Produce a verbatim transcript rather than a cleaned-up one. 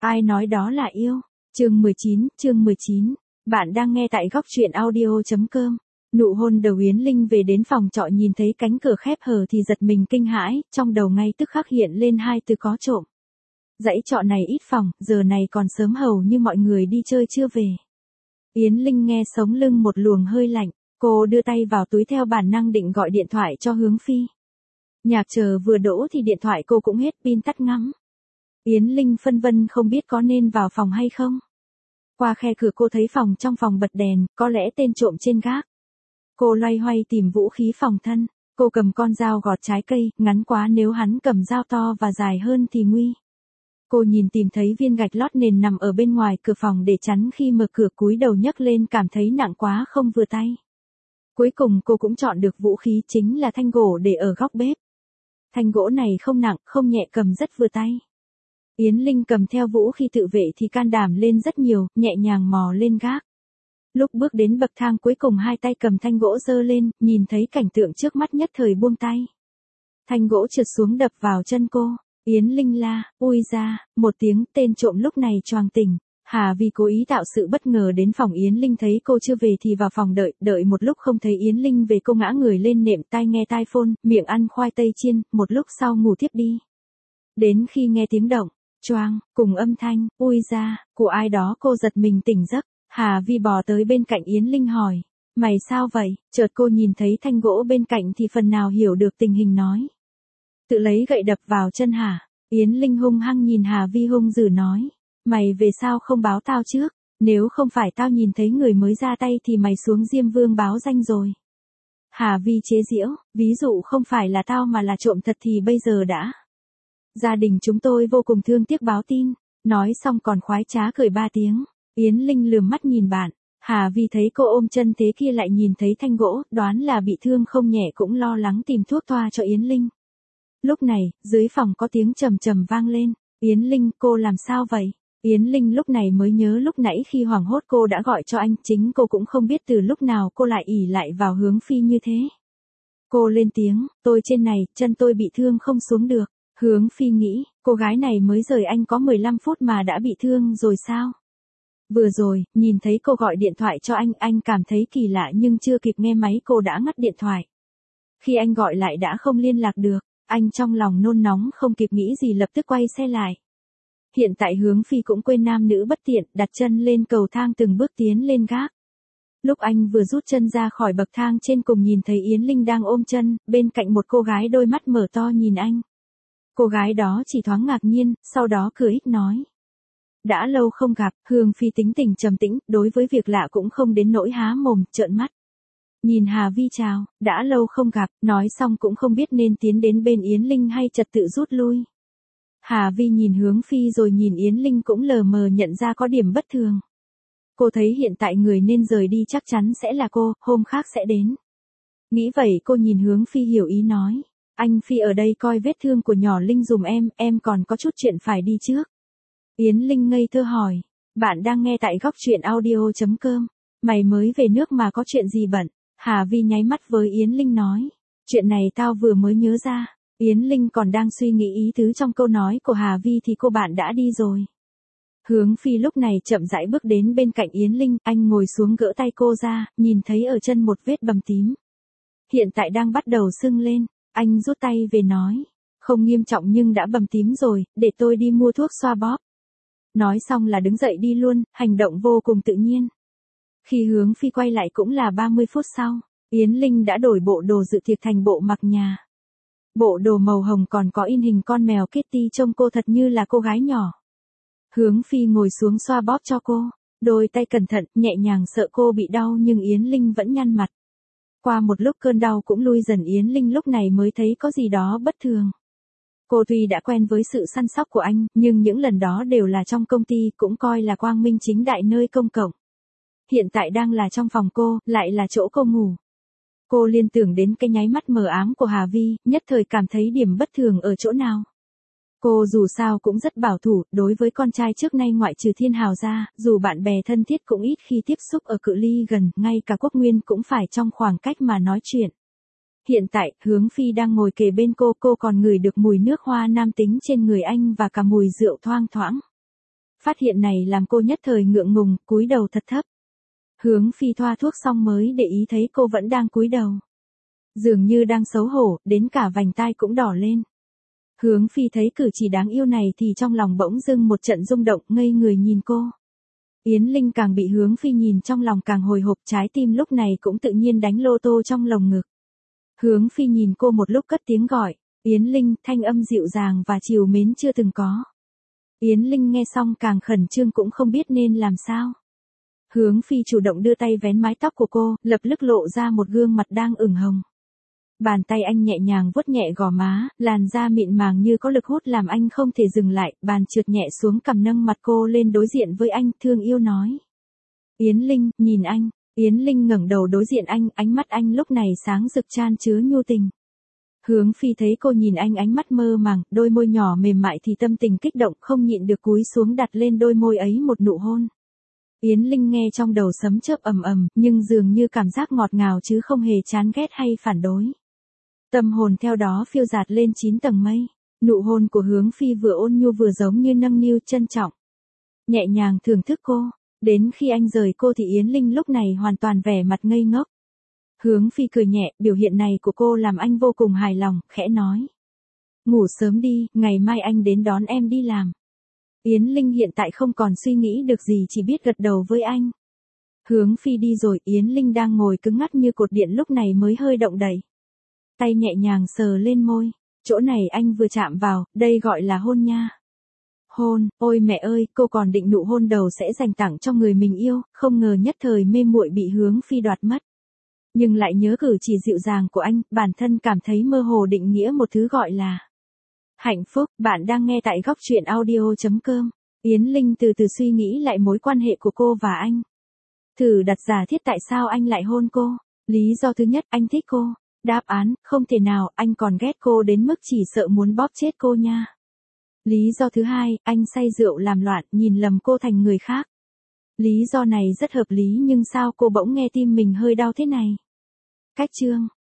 Ai nói đó là yêu? Chương mười chín, chương mười chín. Bạn đang nghe tại góc truyện audio chấm com. Nụ hôn đầu Yến Linh về đến phòng trọ nhìn thấy cánh cửa khép hờ thì giật mình kinh hãi, trong đầu ngay tức khắc hiện lên hai từ có trộm. Dãy trọ này ít phòng, giờ này còn sớm hầu như mọi người đi chơi chưa về. Yến Linh nghe sống lưng một luồng hơi lạnh, cô đưa tay vào túi theo bản năng định gọi điện thoại cho Hướng Phi. Nhạc chờ vừa đỗ thì điện thoại cô cũng hết pin tắt ngắm. Yến Linh phân vân không biết có nên vào phòng hay không. Qua khe cửa cô thấy phòng trong phòng bật đèn, có lẽ tên trộm trên gác. Cô loay hoay tìm vũ khí phòng thân, cô cầm con dao gọt trái cây, ngắn quá nếu hắn cầm dao to và dài hơn thì nguy. Cô nhìn tìm thấy viên gạch lót nền nằm ở bên ngoài cửa phòng để chắn khi mở cửa, cúi đầu nhấc lên cảm thấy nặng quá không vừa tay. Cuối cùng cô cũng chọn được vũ khí, chính là thanh gỗ để ở góc bếp. Thanh gỗ này không nặng, không nhẹ, cầm rất vừa tay. Yến Linh cầm theo vũ khí tự vệ thì can đảm lên rất nhiều, nhẹ nhàng mò lên gác. Lúc bước đến bậc thang cuối cùng hai tay cầm thanh gỗ giơ lên, nhìn thấy cảnh tượng trước mắt nhất thời buông tay. Thanh gỗ trượt xuống đập vào chân cô. Yến Linh la, ui ra, một tiếng, tên trộm lúc này choàng tỉnh. Hà vì cố ý tạo sự bất ngờ đến phòng Yến Linh thấy cô chưa về thì vào phòng đợi, đợi một lúc không thấy Yến Linh về cô ngã người lên nệm, tai nghe tai phone, miệng ăn khoai tây chiên, một lúc sau ngủ tiếp đi. Đến khi nghe tiếng động, choang, cùng âm thanh, ui ra, của ai đó cô giật mình tỉnh giấc. Hà Vi bò tới bên cạnh Yến Linh hỏi, mày sao vậy? Chợt cô nhìn thấy thanh gỗ bên cạnh thì phần nào hiểu được tình hình nói. Tự lấy gậy đập vào chân hả? Yến Linh hung hăng nhìn Hà Vi hung dữ nói, mày về sao không báo tao trước? Nếu không phải tao nhìn thấy người mới ra tay thì mày xuống Diêm Vương báo danh rồi. Hà Vi chế giễu, ví dụ không phải là tao mà là trộm thật thì bây giờ đã. Gia đình chúng tôi vô cùng thương tiếc báo tin. Nói xong còn khoái trá cười ba tiếng. Yến Linh lườm mắt nhìn bạn. Hà Vi thấy cô ôm chân thế kia lại nhìn thấy thanh gỗ, đoán là bị thương không nhẹ cũng lo lắng tìm thuốc thoa cho Yến Linh. Lúc này, dưới phòng có tiếng trầm trầm vang lên. Yến Linh, cô làm sao vậy? Yến Linh lúc này mới nhớ lúc nãy khi hoảng hốt cô đã gọi cho anh, chính cô cũng không biết từ lúc nào cô lại ỉ lại vào Hướng Phi như thế. Cô lên tiếng, tôi trên này, chân tôi bị thương không xuống được. Hướng Phi nghĩ, cô gái này mới rời anh có mười lăm phút mà đã bị thương rồi sao? Vừa rồi, nhìn thấy cô gọi điện thoại cho anh, anh cảm thấy kỳ lạ nhưng chưa kịp nghe máy cô đã ngắt điện thoại. Khi anh gọi lại đã không liên lạc được, anh trong lòng nôn nóng không kịp nghĩ gì lập tức quay xe lại. Hiện tại Hướng Phi cũng quên nam nữ bất tiện, đặt chân lên cầu thang từng bước tiến lên gác. Lúc anh vừa rút chân ra khỏi bậc thang trên cùng nhìn thấy Yến Linh đang ôm chân, bên cạnh một cô gái đôi mắt mở to nhìn anh. Cô gái đó chỉ thoáng ngạc nhiên, sau đó cười ít nói. Đã lâu không gặp, Hướng Phi tính tình trầm tĩnh, đối với việc lạ cũng không đến nỗi há mồm, trợn mắt. Nhìn Hà Vi chào, đã lâu không gặp, nói xong cũng không biết nên tiến đến bên Yến Linh hay trật tự rút lui. Hà Vi nhìn Hướng Phi rồi nhìn Yến Linh cũng lờ mờ nhận ra có điểm bất thường. Cô thấy hiện tại người nên rời đi chắc chắn sẽ là cô, hôm khác sẽ đến. Nghĩ vậy cô nhìn Hướng Phi hiểu ý nói. Anh Phi ở đây coi vết thương của nhỏ Linh dùm em, em còn có chút chuyện phải đi trước. Yến Linh ngây thơ hỏi, bạn đang nghe tại góc truyện audio chấm com, mày mới về nước mà có chuyện gì bận? Hà Vi nháy mắt với Yến Linh nói, chuyện này tao vừa mới nhớ ra. Yến Linh còn đang suy nghĩ ý tứ trong câu nói của Hà Vi thì cô bạn đã đi rồi. Hướng Phi lúc này chậm rãi bước đến bên cạnh Yến Linh, anh ngồi xuống gỡ tay cô ra, nhìn thấy ở chân một vết bầm tím. Hiện tại đang bắt đầu sưng lên. Anh rút tay về nói, không nghiêm trọng nhưng đã bầm tím rồi, để tôi đi mua thuốc xoa bóp. Nói xong là đứng dậy đi luôn, hành động vô cùng tự nhiên. Khi Hướng Phi quay lại cũng là ba mươi phút sau, Yến Linh đã đổi bộ đồ dự tiệc thành bộ mặc nhà. Bộ đồ màu hồng còn có in hình con mèo Kitty trông cô thật như là cô gái nhỏ. Hướng Phi ngồi xuống xoa bóp cho cô, đôi tay cẩn thận, nhẹ nhàng sợ cô bị đau nhưng Yến Linh vẫn nhăn mặt. Qua một lúc cơn đau cũng lui dần Yến Linh lúc này mới thấy có gì đó bất thường. Cô tuy đã quen với sự săn sóc của anh, nhưng những lần đó đều là trong công ty cũng coi là quang minh chính đại nơi công cộng. Hiện tại đang là trong phòng cô, lại là chỗ cô ngủ. Cô liên tưởng đến cái nháy mắt mờ ám của Hà Vi, nhất thời cảm thấy điểm bất thường ở chỗ nào. Cô dù sao cũng rất bảo thủ, đối với con trai trước nay ngoại trừ Thiên Hào ra, dù bạn bè thân thiết cũng ít khi tiếp xúc ở cự ly gần, ngay cả Quốc Nguyên cũng phải trong khoảng cách mà nói chuyện. Hiện tại, Hướng Phi đang ngồi kề bên cô, cô còn ngửi được mùi nước hoa nam tính trên người anh và cả mùi rượu thoang thoảng. Phát hiện này làm cô nhất thời ngượng ngùng, cúi đầu thật thấp. Hướng Phi thoa thuốc xong mới để ý thấy cô vẫn đang cúi đầu. Dường như đang xấu hổ, đến cả vành tai cũng đỏ lên. Hướng Phi thấy cử chỉ đáng yêu này thì trong lòng bỗng dưng một trận rung động, ngây người nhìn cô. Yến Linh càng bị Hướng Phi nhìn trong lòng càng hồi hộp, trái tim lúc này cũng tự nhiên đánh lô tô trong lồng ngực. Hướng Phi nhìn cô một lúc cất tiếng gọi, Yến Linh, thanh âm dịu dàng và trìu mến chưa từng có. Yến Linh nghe xong càng khẩn trương cũng không biết nên làm sao. Hướng Phi chủ động đưa tay vén mái tóc của cô, lập tức lộ ra một gương mặt đang ửng hồng. Bàn tay anh nhẹ nhàng vuốt nhẹ gò má, làn da mịn màng như có lực hút làm anh không thể dừng lại, bàn trượt nhẹ xuống cằm nâng mặt cô lên đối diện với anh, thương yêu nói. Yến Linh, nhìn anh. Yến Linh ngẩng đầu đối diện anh, ánh mắt anh lúc này sáng rực chan chứa nhu tình. Hướng Phi thấy cô nhìn anh ánh mắt mơ màng, đôi môi nhỏ mềm mại thì tâm tình kích động không nhịn được cúi xuống đặt lên đôi môi ấy một nụ hôn. Yến Linh nghe trong đầu sấm chớp ầm ầm, nhưng dường như cảm giác ngọt ngào chứ không hề chán ghét hay phản đối. Tâm hồn theo đó phiêu dạt lên chín tầng mây. Nụ hôn của Hướng Phi vừa ôn nhu vừa giống như nâng niu trân trọng. Nhẹ nhàng thưởng thức cô. Đến khi anh rời cô thì Yến Linh lúc này hoàn toàn vẻ mặt ngây ngốc. Hướng Phi cười nhẹ, biểu hiện này của cô làm anh vô cùng hài lòng, khẽ nói. Ngủ sớm đi, ngày mai anh đến đón em đi làm. Yến Linh hiện tại không còn suy nghĩ được gì, chỉ biết gật đầu với anh. Hướng Phi đi rồi, Yến Linh đang ngồi cứng ngắc như cột điện lúc này mới hơi động đậy. Tay nhẹ nhàng sờ lên môi, chỗ này anh vừa chạm vào, đây gọi là hôn nha. Hôn, ôi mẹ ơi, cô còn định nụ hôn đầu sẽ dành tặng cho người mình yêu, không ngờ nhất thời mê muội bị Hướng Phi đoạt mất. Nhưng lại nhớ cử chỉ dịu dàng của anh, bản thân cảm thấy mơ hồ định nghĩa một thứ gọi là hạnh phúc. Bạn đang nghe tại góc truyện audio chấm com. Yến Linh từ từ suy nghĩ lại mối quan hệ của cô và anh. Thử đặt giả thiết tại sao anh lại hôn cô. Lý do thứ nhất, anh thích cô. Đáp án, không thể nào, anh còn ghét cô đến mức chỉ sợ muốn bóp chết cô nha. Lý do thứ hai, anh say rượu làm loạn, nhìn lầm cô thành người khác. Lý do này rất hợp lý nhưng sao cô bỗng nghe tim mình hơi đau thế này? Cách chương